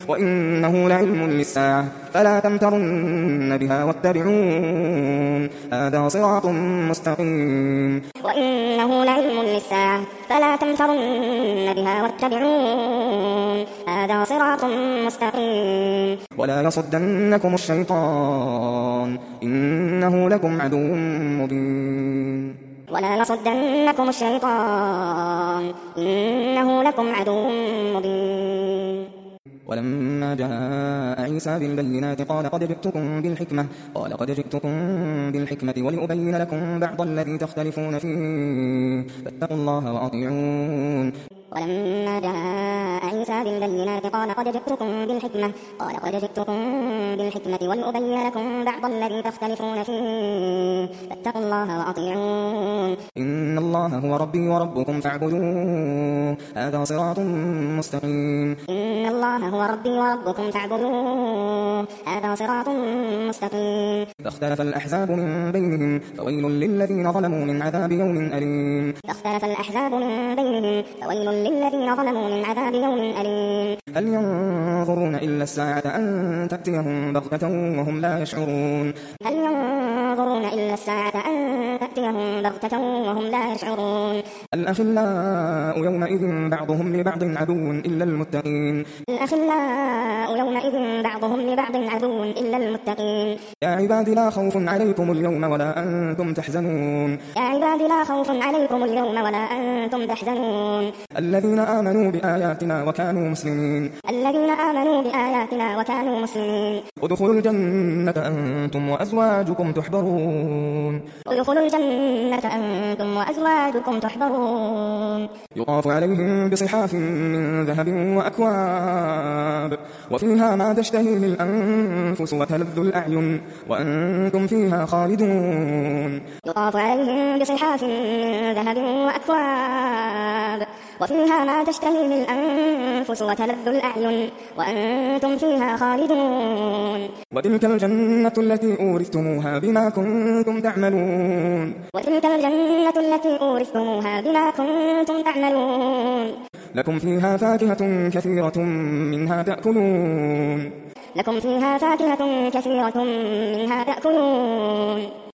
وإنه لعلم للساعة فلا تمترن بها واتبعون هذا صراط مستقيم. وإنه لعلم للساعة فلا تمترن بها واتبعون هذا صراط مستقيم. ولا يصدنكم الشيطان إنه لكم عدو مبين. ولا يصدنكم الشيطان إنه لكم عدو مبين. ولما جاء عيسى بالبينات قال قد جئتكم بالحكمة ولأبين لكم بعض الذي تختلفون فيه فاتقوا الله وأطيعون. ولما جاء عيسى بالبينات قال قد جئتكم بالحكمة ولأبين لكم بعض الذي تختلفون فيه فاتقوا الله وأطيعون. إن الله هو ربي وربكم فاعبدوه هذا صراط مستقيم. إن الله هو ربي وربكم فاعبدوه هذا صراط مستقيم. فاختلف الأحزاب من بينهم فويل للذين ظلموا من عذاب يوم أليم. فاختلف الأحزاب من بينهم فويل للذين ظلموا من عذاب يوم أليم. هل ينظرون إلا الساعة أن تأتيهم بغتة وهم لا يشعرون. هل ينظرون إلا الساعة أن تأتيهم بغتة وهم لا يشعرون. الأخلاء يومئذ بعضهم لبعض عدو إلا المتقين. الأخلاء يومئذ بعضهم لبعض عدو إلا المتقين. يا عباد لا خوف عليكم اليوم ولا أنتم تحزنون. يا عباد لا خوف عليكم اليوم ولا أنتم تحزنون. الذين آمنوا بآياتنا وكانوا مسلمين. الذين آمنوا بآياتنا وكانوا مسلمين. ادخلوا الجنة أنتم وأزواجكم تحبرون. ادخلوا الجنة أنتم وأزواجكم تحبرون. يطاف عليهم بصحاف من ذهب وأكواب وفيها ما تشتهيه الأنفس وتلذ الأعين وأنتم فيها خالدون. يطاف عليهم بصحاف من ذهب وأكواب وفيها ما تشتهيه الأنفس وتلذ الأعين وأنتم فيها خالدون. وتلك الجنة التي أورثتموها بما كنتم تعملون. وتلك الجنة التي أورثتموها بما كنتم تعملون. لكم فيها فاكهة كثيرة منها تأكلون. لكم فيها فاكهة كثيرة منها تأكلون.